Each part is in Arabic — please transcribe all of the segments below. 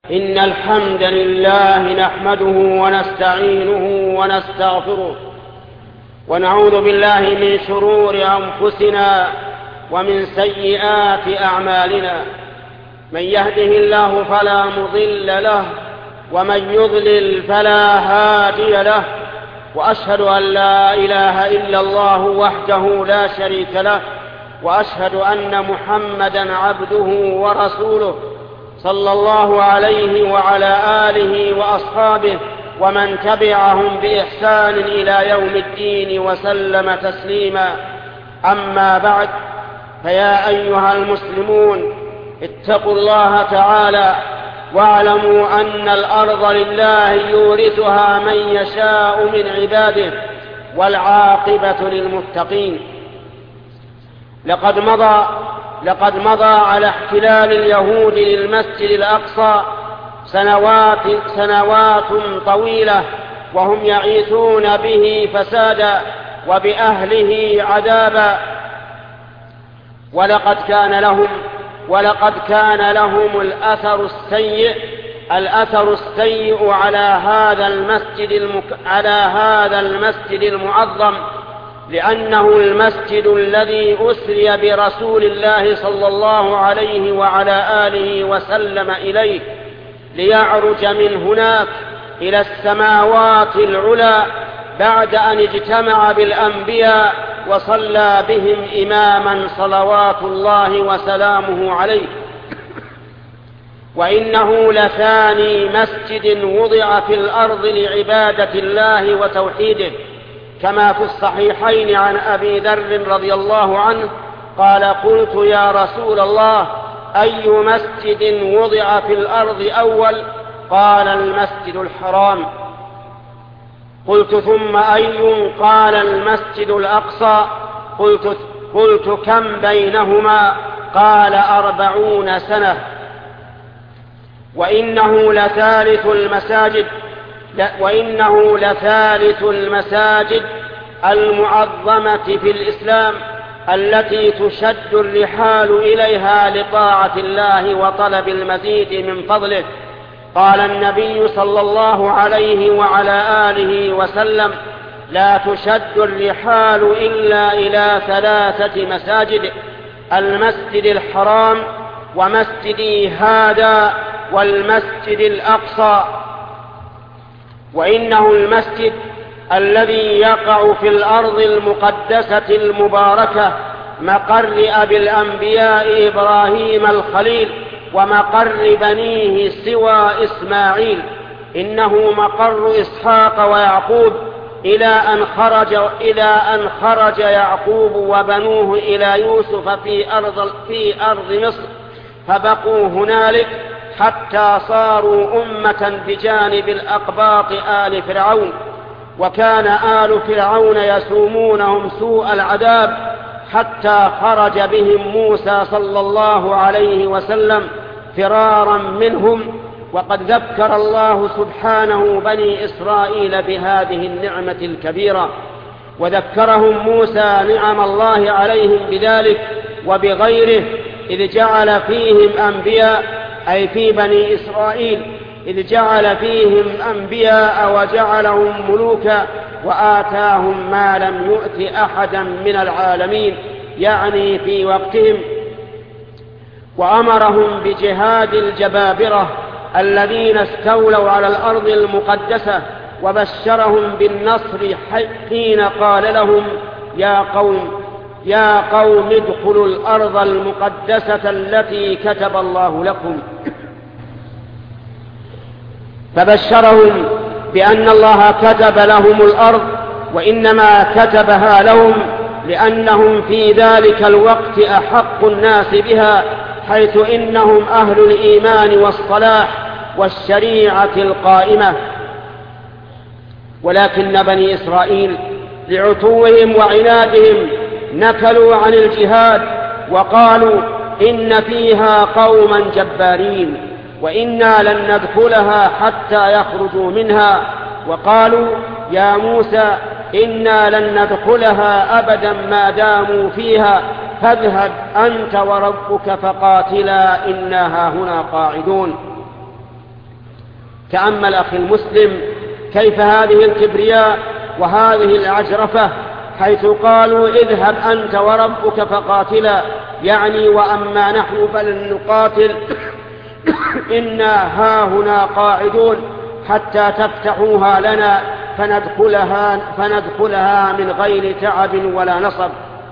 إن الحمد لله نحمده ونستعينه ونستغفره ونعوذ بالله من شرور أنفسنا ومن سيئات أعمالنا. من يهده الله فلا مضل له ومن يضلل فلا هادي له، وأشهد أن لا إله إلا الله وحده لا شريك له، وأشهد أن محمدًا عبده ورسوله صلى الله عليه وعلى آله وأصحابه ومن تبعهم بإحسان إلى يوم الدين وسلم تسليما. أما بعد، فيا أيها المسلمون، اتقوا الله تعالى واعلموا أن الأرض لله يورثها من يشاء من عباده، والعاقبة للمتقين. لقد مضى على احتلال اليهود للمسجد الأقصى سنوات طويلة، وهم يعيثون به فسادا وبأهله عذابا، ولقد كان لهم الأثر السيء على هذا المسجد المعظم، لأنه المسجد الذي أسري برسول الله صلى الله عليه وعلى آله وسلم إليه ليعرج من هناك إلى السماوات العلى بعد أن اجتمع بالأنبياء وصلى بهم إماما صلوات الله وسلامه عليه. وإنه لثاني مسجد وضع في الأرض لعبادة الله وتوحيده، كما في الصحيحين عن أبي ذر رضي الله عنه قال: قلت يا رسول الله، أي مسجد وضع في الأرض أول؟ قال: المسجد الحرام. قلت: ثم أي؟ قال: المسجد الأقصى. قلت: كم بينهما؟ قال: 40 سنة. وإنه لثالث المساجد المعظمة في الإسلام التي تشد الرحال إليها لطاعة الله وطلب المزيد من فضله. قال النبي صلى الله عليه وعلى آله وسلم: لا تشد الرحال إلا إلى 3 مساجد: المسجد الحرام، ومسجدي هذا، والمسجد الأقصى. وإنه المسجد الذي يقع في الأرض المقدسة المباركة، مقر أبي الأنبياء إبراهيم الخليل، ومقر بنيه سوى إسماعيل. إنه مقر إسحاق ويعقوب، إلى أن خرج يعقوب وبنوه إلى يوسف في أرض مصر، فبقوا هنالك حتى صاروا أمة بجانب الأقباط آل فرعون. وكان آل فرعون يسومونهم سوء العذاب، حتى خرج بهم موسى صلى الله عليه وسلم فرارا منهم. وقد ذكر الله سبحانه بني إسرائيل بهذه النعمة الكبيرة، وذكرهم موسى نعم الله عليهم بذلك وبغيره، إذ جعل فيهم أنبياء، أي في بني إسرائيل، إذ جعل فيهم أنبياء وجعلهم ملوكا، وآتاهم ما لم يؤت أحدا من العالمين، يعني في وقتهم. وأمرهم بجهاد الجبابرة الذين استولوا على الأرض المقدسة، وبشرهم بالنصر حين قال لهم: يا قوم ادخلوا الأرض المقدسة التي كتب الله لكم. فبشرهم بأن الله كتب لهم الأرض، وإنما كتبها لهم لأنهم في ذلك الوقت أحق الناس بها، حيث إنهم أهل الإيمان والصلاح والشريعة القائمة. ولكن بني إسرائيل لعتوهم وعنادهم نكلوا عن الجهاد، وقالوا: إن فيها قوما جبارين، وإنا لن ندخلها حتى يخرجوا منها. وقالوا: يا موسى، إنا لن ندخلها أبدا ما داموا فيها، فاذهب أنت وربك فقاتلا إنا هاهنا قاعدون. تأمل أخي المسلم كيف هذه الكبرياء وهذه العجرفة، حيث قالوا اذهب أنت وربك فقاتلا، يعني وأما نحن فلن نقاتل إنا هاهنا قاعدون حتى تفتحوها لنا فندخلها من غير تعب ولا نصب.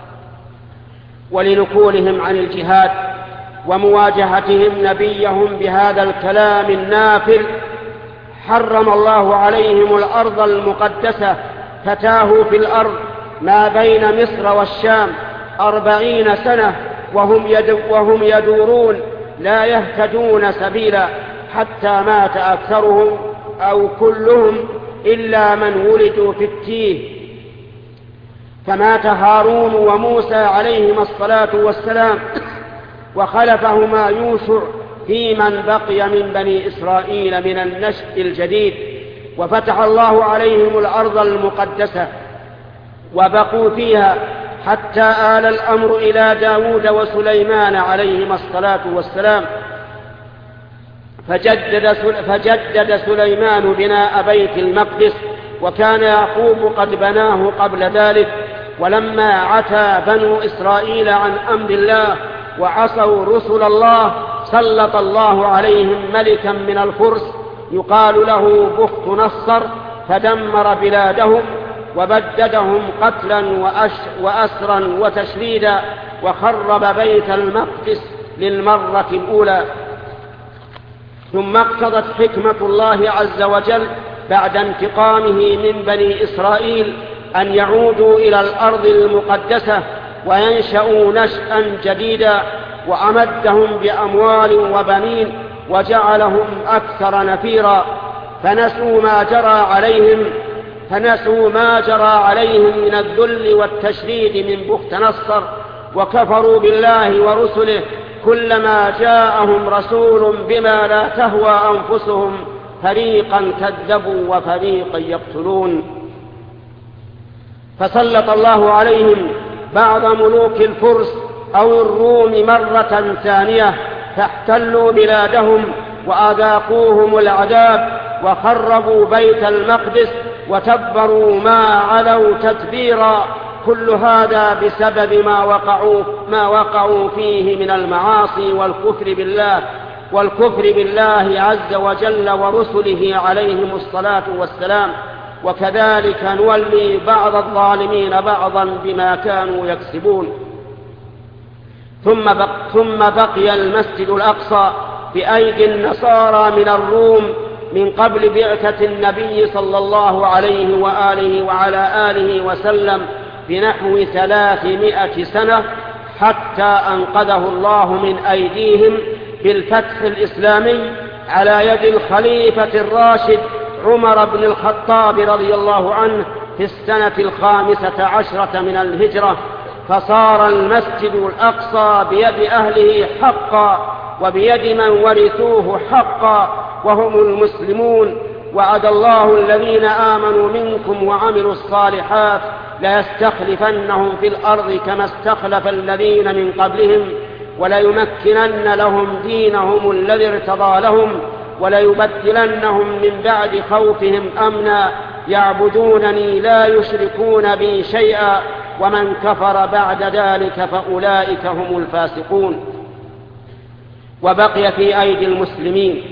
ولنكولهم عن الجهاد ومواجهتهم نبيهم بهذا الكلام النافر حرم الله عليهم الأرض المقدسة، فتاهوا في الأرض ما بين مصر والشام 40 سنة وهم يدورون لا يهتدون سبيلا، حتى مات أكثرهم أو كلهم إلا من ولدوا في التيه. فمات هارون وموسى عليهما الصلاة والسلام، وخلفهما يوشع في من بقي من بني إسرائيل من النشء الجديد، وفتح الله عليهم الأرض المقدسة وبقوا فيها حتى آل الأمر إلى داود وسليمان عليهما الصلاة والسلام، فجدد سليمان بناء بيت المقدس، وكان يعقوب قد بناه قبل ذلك. ولما عتى بنو إسرائيل عن أمر الله وعصوا رسل الله سلط الله عليهم ملكا من الفرس يقال له بخت نصر، فدمر بلادهم وبددهم قتلا وأسرا وتشريدا، وخرب بيت المقدس للمرة الأولى. ثم اقتضت حكمة الله عز وجل بعد انتقامه من بني إسرائيل أن يعودوا إلى الأرض المقدسة وينشأوا نشأ جديدا، وأمدهم بأموال وبنين وجعلهم أكثر نفيرا، فنسوا ما جرى عليهم من الذل والتشريد من بخت نصر، وكفروا بالله ورسله كلما جاءهم رسول بما لا تهوى أنفسهم فريقا كذبوا وفريقا يقتلون. فسلط الله عليهم بعض ملوك الفرس أو الروم مرة ثانية، فاحتلوا بلادهم وأذاقوهم العذاب وخربوا بيت المقدس وتبروا ما علوا تتبيرا. كل هذا بسبب ما وقعوا فيه من المعاصي والكفر بالله عز وجل ورسله عليهم الصلاة والسلام. وكذلك نولي بعض الظالمين بعضا بما كانوا يكسبون. ثم بقي المسجد الأقصى بأيدي النصارى من الروم من قبل بعثة النبي صلى الله عليه وآله وعلى آله وسلم بنحو 300 سنة، حتى أنقذه الله من أيديهم بالفتح الإسلامي على يد الخليفة الراشد عمر بن الخطاب رضي الله عنه في السنة 15 من الهجرة، فصار المسجد الأقصى بيد أهله حقا وبيد من ورثوه حقا وهم المسلمون. وعد الله الذين آمنوا منكم وعملوا الصالحات ليستخلفنهم في الأرض كما استخلف الذين من قبلهم وليمكنن لهم دينهم الذي ارتضى لهم وليبدلنهم من بعد خوفهم أمنا يعبدونني لا يشركون بي شيئا ومن كفر بعد ذلك فأولئك هم الفاسقون. وبقي في أيدي المسلمين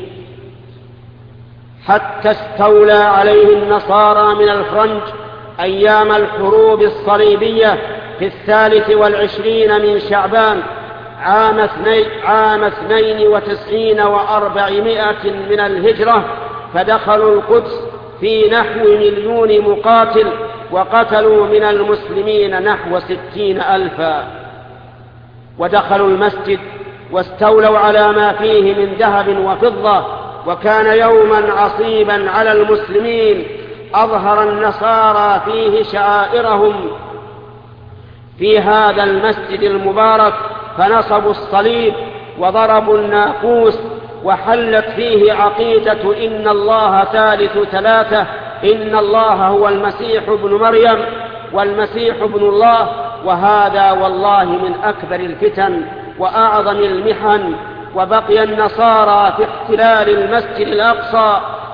حتى استولى عليه النصارى من الفرنج أيام الحروب الصليبية في 23 من شعبان عام 92 و400 من الهجرة، فدخلوا القدس في نحو 1,000,000 مقاتل، وقتلوا من المسلمين نحو 60,000. ودخلوا المسجد واستولوا على ما فيه من ذهب وفضة، وكان يوما عصيبا على المسلمين. أظهر النصارى فيه شعائرهم في هذا المسجد المبارك، فنصبوا الصليب وضربوا الناقوس، وحلت فيه عقيدة إن الله ثالث ثلاثة، إن الله هو المسيح ابن مريم والمسيح ابن الله. وهذا والله من أكبر الفتن وأعظم المحن. وبقي النصارى في احتلال المسجد الأقصى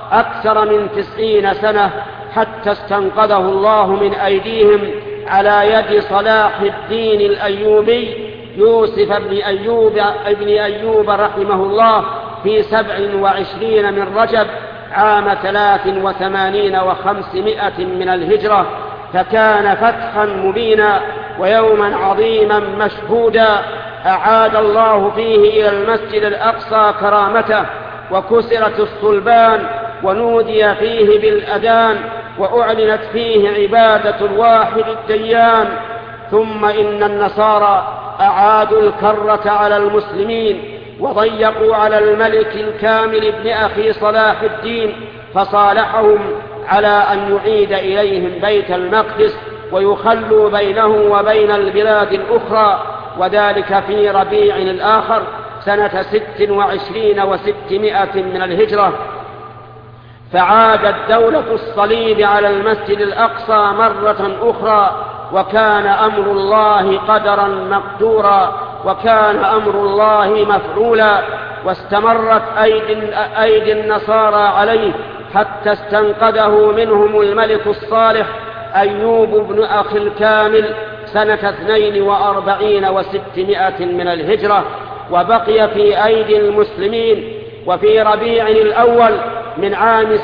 أكثر من 90 سنة حتى استنقذه الله من أيديهم على يد صلاح الدين الأيوبي يوسف ابن أيوب رحمه الله في 27 من رجب عام 83 و500 من الهجرة، فكان فتحا مبينا ويوما عظيما مشهودا أعاد الله فيه إلى المسجد الأقصى كرامته، وكسرت الصلبان ونودي فيه بالأذان، وأعلنت فيه عبادة الواحد الديان. ثم إن النصارى أعادوا الكرة على المسلمين وضيقوا على الملك الكامل ابن أخي صلاح الدين، فصالحهم على أن يعيد إليهم بيت المقدس ويخلوا بينه وبين البلاد الأخرى، وذلك في ربيع الآخر سنة 26 و600 من الهجرة. فعادت دولة الصليب على المسجد الأقصى مرة أخرى، وكان أمر الله قدرا مقدورا، وكان أمر الله مفعولا، واستمرت أيدي النصارى عليه حتى استنقذه منهم الملك الصالح أيوب بن أخي الكامل سنة 42 و600 من الهجرة، وبقي في أيدي المسلمين. وفي ربيع الأول من عام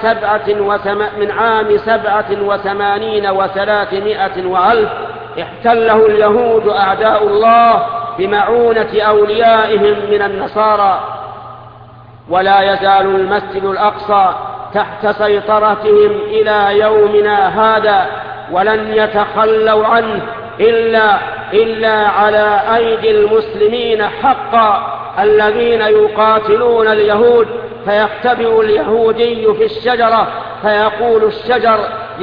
87 و300 وألف احتله اليهود أعداء الله بمعونة أوليائهم من النصارى، ولا يزال المسجد الأقصى تحت سيطرتهم إلى يومنا هذا، ولن يتخلوا عنه إلا على أيدي المسلمين حقا الذين يقاتلون اليهود. فيختبئ اليهودي في الشجرة فيقول الشجر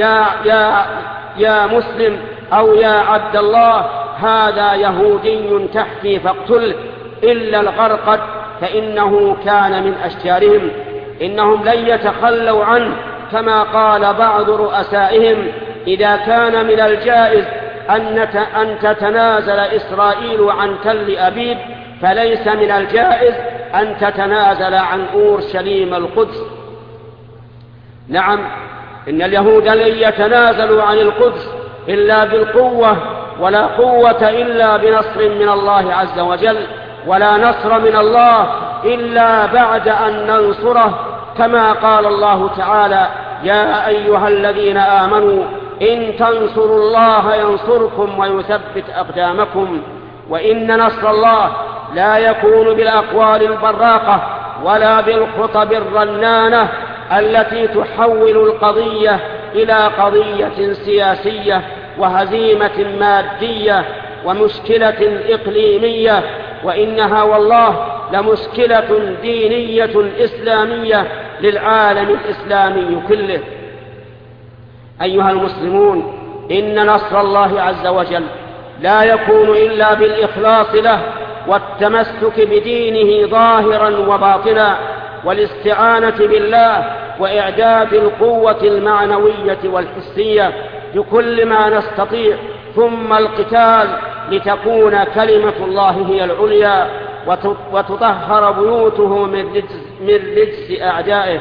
يا مسلم أو يا عبد الله هذا يهودي تحتي فاقتله، إلا الغرقد فإنه كان من أشجارهم. إنهم لن يتخلوا عنه، كما قال بعض رؤسائهم: إذا كان من الجائز أن تتنازل إسرائيل عن تل أبيب، فليس من الجائز أن تتنازل عن أورشليم القدس. نعم، إن اليهود لن يتنازلوا عن القدس إلا بالقوة، ولا قوة إلا بنصر من الله عز وجل، ولا نصر من الله إلا بعد أن ننصره، كما قال الله تعالى: يا أيها الذين آمنوا إن تنصروا الله ينصركم ويثبت أقدامكم. وإن نصر الله لا يكون بالأقوال البراقة ولا بالخطب الرنانة التي تحول القضية إلى قضية سياسية وهزيمة مادية ومشكلة إقليمية، وإنها والله لمشكلة دينية إسلامية للعالم الإسلامي كله. أيها المسلمون، إن نصر الله عز وجل لا يكون إلا بالإخلاص له والتمسك بدينه ظاهرا وباطنا، والاستعانة بالله، وإعداد القوة المعنوية والحسية بكل ما نستطيع، ثم القتال لتكون كلمة الله هي العليا وتطهر بيوته من رجس أعدائه.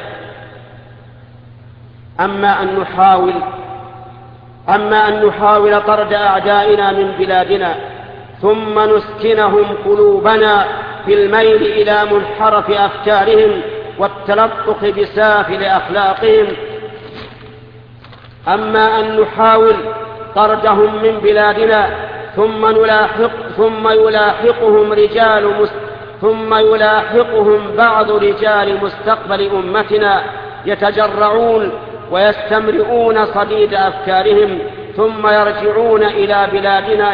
أما أن نحاول طرد أعدائنا من بلادنا ثم نسكنهم قلوبنا في الميل إلى منحرف أفكارهم والتلطخ بسافل أخلاقهم، أما أن نحاول طردهم من بلادنا ثم يلاحقهم بعض رجال مستقبل أمتنا يتجرعون ويستمرئون صديد أفكارهم، ثم يرجعون إلى بلادنا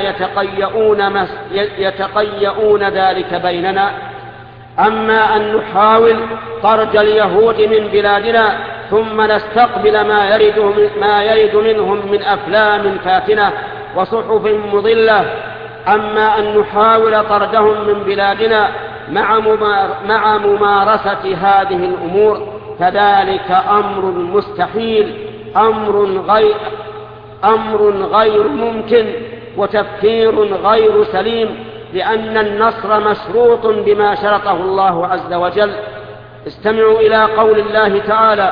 يتقيؤون ذلك بيننا. أما أن نحاول طرد اليهود من بلادنا ثم نستقبل ما يرد منهم من أفلام فاتنة وصحف مضلة، أما أن نحاول طردهم من بلادنا مع ممارسة هذه الأمور، فذلك أمر مستحيل، أمر غير ممكن، وتفكير غير سليم، لأن النصر مشروط بما شرطه الله عز وجل. استمعوا إلى قول الله تعالى: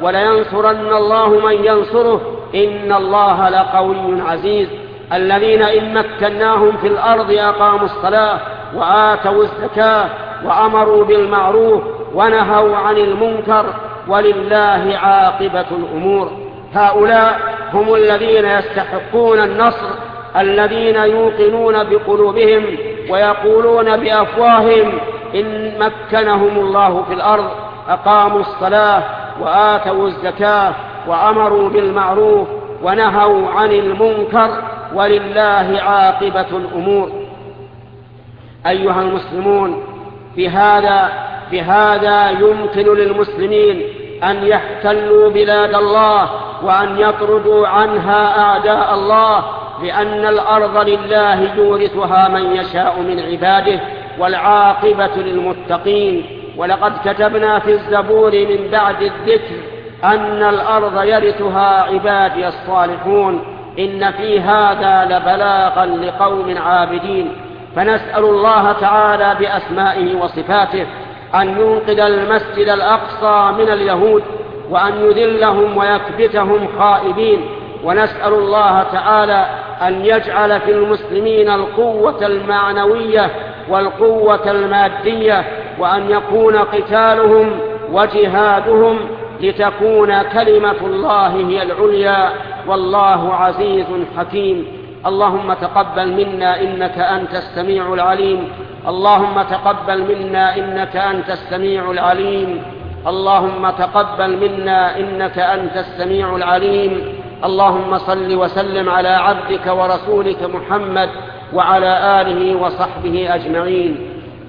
ولينصرن الله من ينصره إن الله لقوي عزيز. الذين إن مكناهم في الأرض أقاموا الصلاة وآتوا الزكاة وأمروا بالمعروف ونهوا عن المنكر ولله عاقبة الأمور. هؤلاء هم الذين يستحقون النصر، الذين يوقنون بقلوبهم ويقولون بأفواههم إن مكنهم الله في الأرض أقاموا الصلاة وآتوا الزكاة وأمروا بالمعروف ونهوا عن المنكر ولله عاقبة الأمور. أيها المسلمون، في هذا يمكن للمسلمين أن يحتلوا بلاد الله وأن يطردوا عنها أعداء الله، لأن الأرض لله يورثها من يشاء من عباده والعاقبة للمتقين. ولقد كتبنا في الزبور من بعد الذكر أن الأرض يرثها عبادي الصالحون، إن في هذا لبلاغا لقوم عابدين. فنسأل الله تعالى بأسمائه وصفاته أن ينقذ المسجد الأقصى من اليهود وأن يذلهم ويكبتهم خائبين. ونسأل الله تعالى أن يجعل في المسلمين القوة المعنوية والقوة المادية، وأن يكون قتالهم وجهادهم لتكون كلمة الله هي العليا، والله عزيز حكيم. اللهم تقبل منا إنك أنت السميع العليم. اللهم تقبل منا إنك أنت السميع العليم. اللهم تقبل منا إنك أنت السميع العليم. اللهم صل وسلم على عبدك ورسولك محمد وعلى آله وصحبه أجمعين.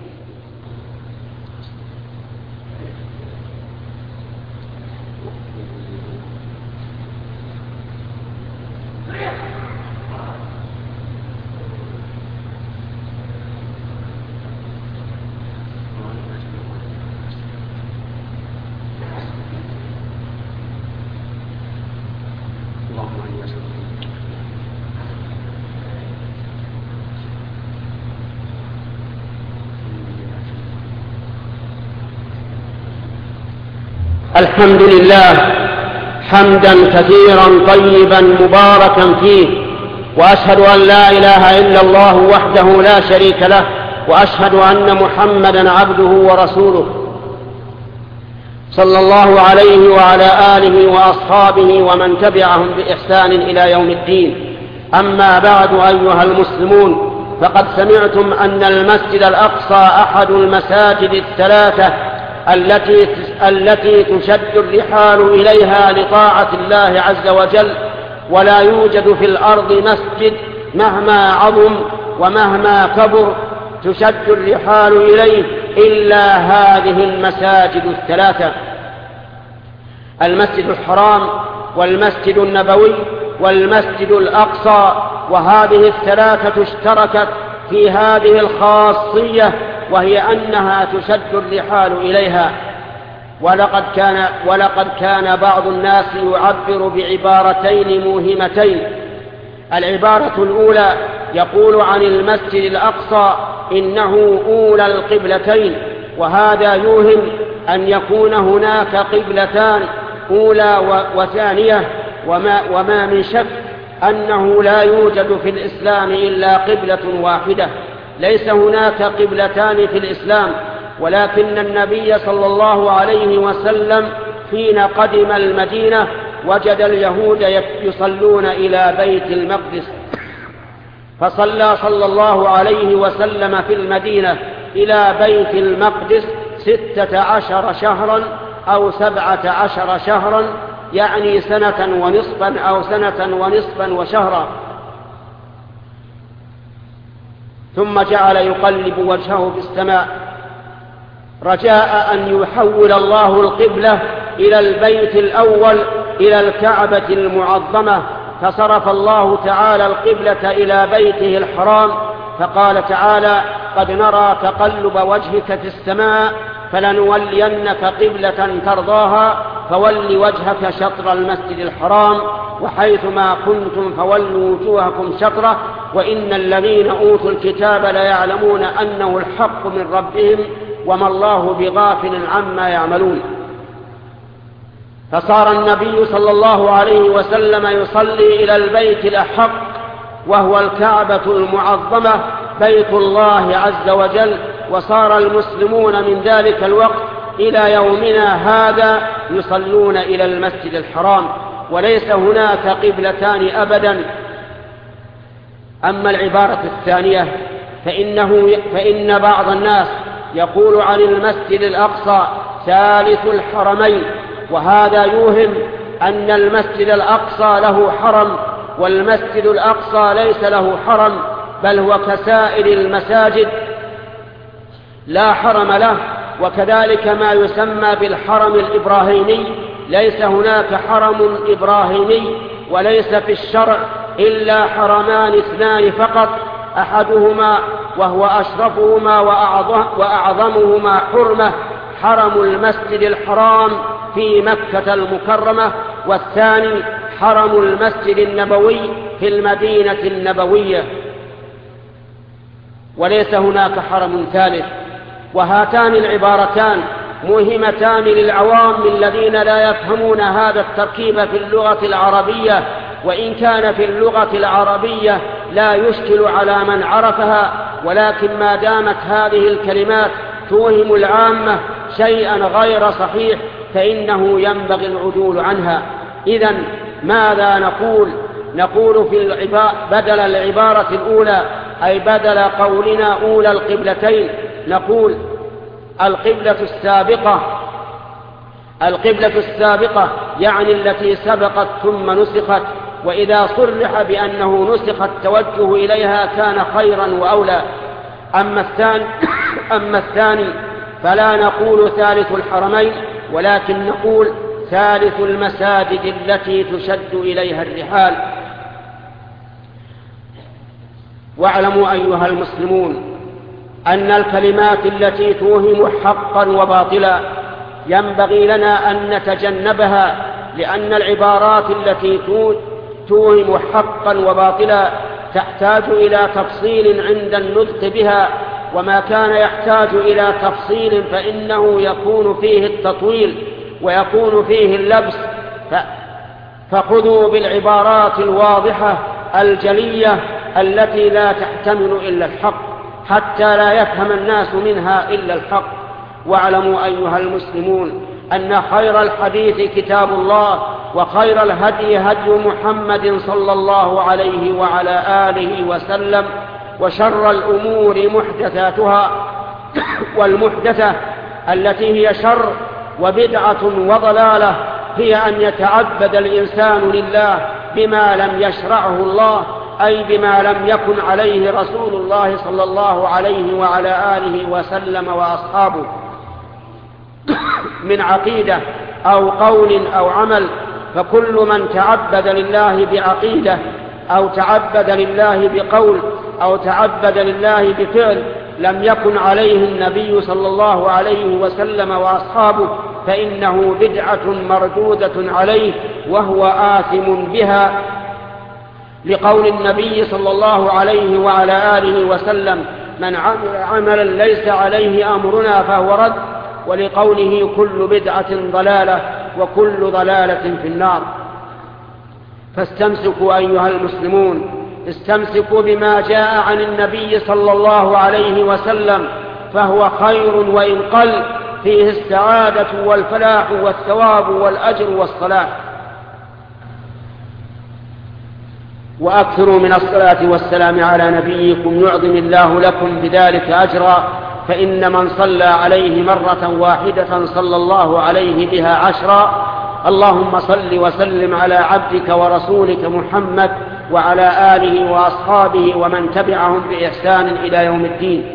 الحمد لله حمدا كثيرا طيبا مباركا فيه، وأشهد أن لا إله إلا الله وحده لا شريك له، وأشهد أن محمدا عبده ورسوله صلى الله عليه وعلى آله وأصحابه ومن تبعهم بإحسان إلى يوم الدين. أما بعد أيها المسلمون، فقد سمعتم أن المسجد الأقصى أحد المساجد الثلاثة التي تشد الرحال إليها لطاعة الله عز وجل، ولا يوجد في الأرض مسجد مهما عظم ومهما كبر تشد الرحال إليه إلا هذه المساجد الثلاثة: المسجد الحرام والمسجد النبوي والمسجد الأقصى. وهذه الثلاثة اشتركت في هذه الخاصية، وهي أنها تشد الرحال إليها. ولقد كان بعض الناس يعبر بعبارتين موهمتين. العبارة الأولى يقول عن المسجد الأقصى إنه أولى القبلتين، وهذا يوهم أن يكون هناك قبلتان، أولى وثانية، وما من شك أنه لا يوجد في الإسلام إلا قبلة واحدة. ليس هناك قبلتان في الإسلام، ولكن النبي صلى الله عليه وسلم حين قدم المدينة وجد اليهود يصلون إلى بيت المقدس، فصلى صلى الله عليه وسلم في المدينة إلى بيت المقدس 16 شهرا أو 17 شهرا، يعني سنة ونصفا أو سنة ونصفا وشهرا، ثم جعل يقلب وجهه في السماء رجاء أن يحول الله القبلة إلى البيت الأول، إلى الكعبة المعظمة. فصرف الله تعالى القبلة إلى بيته الحرام، فقال تعالى: قد نرى تقلب وجهك في السماء فلنولينك قبلة ترضاها فول وجهك شطر المسجد الحرام وحيثما كنتم فولوا وجوهكم شطره وإن الذين أوتوا الكتاب ليعلمون أنه الحق من ربهم وما الله بغافل عما يعملون. فصار النبي صلى الله عليه وسلم يصلي إلى البيت الأحق وهو الكعبة المعظمة بيت الله عز وجل، وصار المسلمون من ذلك الوقت إلى يومنا هذا يصلون إلى المسجد الحرام، وليس هناك قبلتان أبدا. أما العبارة الثانية فإن بعض الناس يقول عن المسجد الأقصى ثالث الحرمين، وهذا يوهم أن المسجد الأقصى له حرم، والمسجد الأقصى ليس له حرم، بل هو كسائر المساجد لا حرم له. وكذلك ما يسمى بالحرم الإبراهيمي، ليس هناك حرم إبراهيمي، وليس في الشرع إلا حرمان اثنان فقط، أحدهما وهو أشرفهما وأعظمهما حرمة حرم المسجد الحرام في مكة المكرمة، والثاني حرم المسجد النبوي في المدينة النبوية، وليس هناك حرم ثالث. وهاتان العبارتان مهمتان للعوام الذين لا يفهمون هذا التركيب في اللغة العربية، وإن كان في اللغة العربية لا يشكل على من عرفها، ولكن ما دامت هذه الكلمات توهم العامة شيئا غير صحيح فإنه ينبغي العدول عنها. إذن ماذا نقول؟ نقول بدل العبارة الأولى، أي بدل قولنا أولى القبلتين، نقول القبلة السابقة يعني التي سبقت ثم نسخت، وإذا صرح بأنه نسخ التوجه إليها كان خيرا وأولى. أما الثاني فلا نقول ثالث الحرمين، ولكن نقول ثالث المساجد التي تشد إليها الرحال. واعلموا أيها المسلمون أن الكلمات التي توهم حقا وباطلا ينبغي لنا أن نتجنبها، لأن العبارات التي توهم حقا وباطلا تحتاج إلى تفصيل عند النطق بها، وما كان يحتاج إلى تفصيل فإنه يكون فيه التطويل ويكون فيه اللبس. فخذوا بالعبارات الواضحة الجلية التي لا تحتمل إلا الحق، حتى لا يفهم الناس منها إلا الحق. واعلموا أيها المسلمون أن خير الحديث كتاب الله، وخير الهدي هدي محمد صلى الله عليه وعلى آله وسلم، وشر الأمور محدثاتها، والمحدثة التي هي شر وبدعة وضلالة هي أن يتعبد الإنسان لله بما لم يشرعه الله، أي بما لم يكن عليه رسول الله صلى الله عليه وعلى آله وسلم وأصحابه من عقيدة أو قول أو عمل. فكل من تعبد لله بعقيدة أو تعبد لله بقول أو تعبد لله بفعل لم يكن عليه النبي صلى الله عليه وسلم وأصحابه فإنه بدعة مردودة عليه وهو آثم بها، لقول النبي صلى الله عليه وعلى آله وسلم: من عمل عملا ليس عليه أمرنا فهو رد، ولقوله: كل بدعة ضلالة وكل ضلالة في النار. فاستمسكوا أيها المسلمون، استمسكوا بما جاء عن النبي صلى الله عليه وسلم، فهو خير وإن قل، فيه السعادة والفلاح والثواب والأجر والصلاح. وأكثروا من الصلاة والسلام على نبيكم يعظم الله لكم بذلك أجرا، فإن من صلى عليه مرة واحدة صلى الله عليه بها 10. اللهم صل وسلم على عبدك ورسولك محمد وعلى آله وأصحابه ومن تبعهم بإحسان إلى يوم الدين.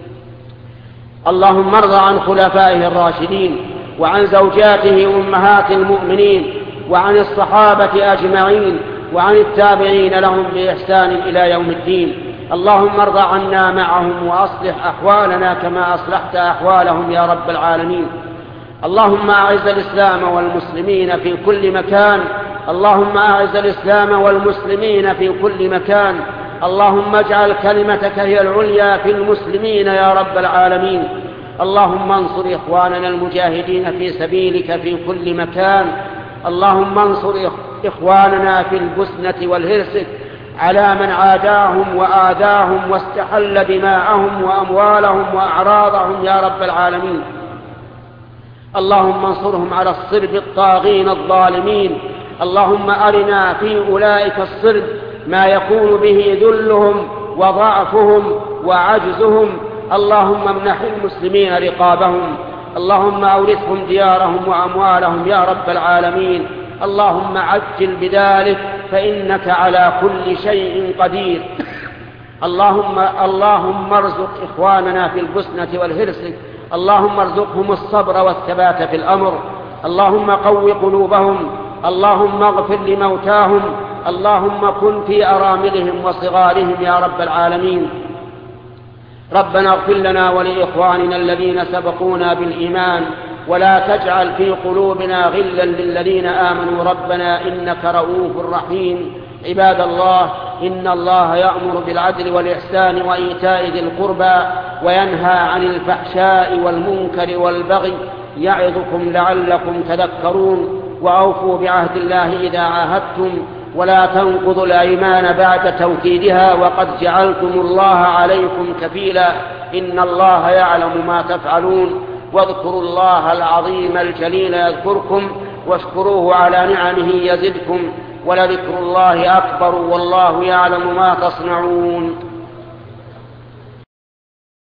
اللهم ارض عن خلفائه الراشدين وعن زوجاته أمهات المؤمنين وعن الصحابة أجمعين وعن التابعين لهم بإحسان إلى يوم الدين. اللهم ارض عنا معهم وأصلح أحوالنا كما أصلحت أحوالهم يا رب العالمين. اللهم أعز الإسلام والمسلمين في كل مكان، اللهم أعز الإسلام والمسلمين في كل مكان. اللهم اجعل كلمتك هي العليا في المسلمين يا رب العالمين. اللهم انصر إخواننا المجاهدين في سبيلك في كل مكان، اللهم انصر إخواننا في البسنة والهرسك على من عاداهم وآذاهم واستحل دماءهم وأموالهم وأعراضهم يا رب العالمين. اللهم انصرهم على الصرب الطاغين الظالمين. اللهم أرنا في أولئك الصرب ما يكون به ذلهم وضعفهم وعجزهم. اللهم امنح المسلمين رقابهم. اللهم أورثهم ديارهم وأموالهم يا رب العالمين. اللهم عجل بذلك فإنك على كل شيء قدير. اللهم ارزق إخواننا في البسنة والهرسك، اللهم ارزقهم الصبر والثبات في الأمر. اللهم قو قلوبهم. اللهم اغفر لموتاهم. اللهم كن في أراملهم وصغارهم يا رب العالمين. ربنا اغفر لنا ولإخواننا الذين سبقونا بالإيمان ولا تجعل في قلوبنا غلا للذين آمنوا ربنا إنك رؤوف رحيم. عباد الله، إن الله يأمر بالعدل والإحسان وإيتاء ذي القربى وينهى عن الفحشاء والمنكر والبغي يعظكم لعلكم تذكرون. وأوفوا بعهد الله إذا عاهدتم ولا تنقضوا الأيمان بعد توكيدها وقد جعلتم الله عليكم كفيلا إن الله يعلم ما تفعلون. واذكروا الله العظيم الجليل يذكركم واشكروه على نعمه يزدكم ولذكر الله أكبر والله يعلم ما تصنعون.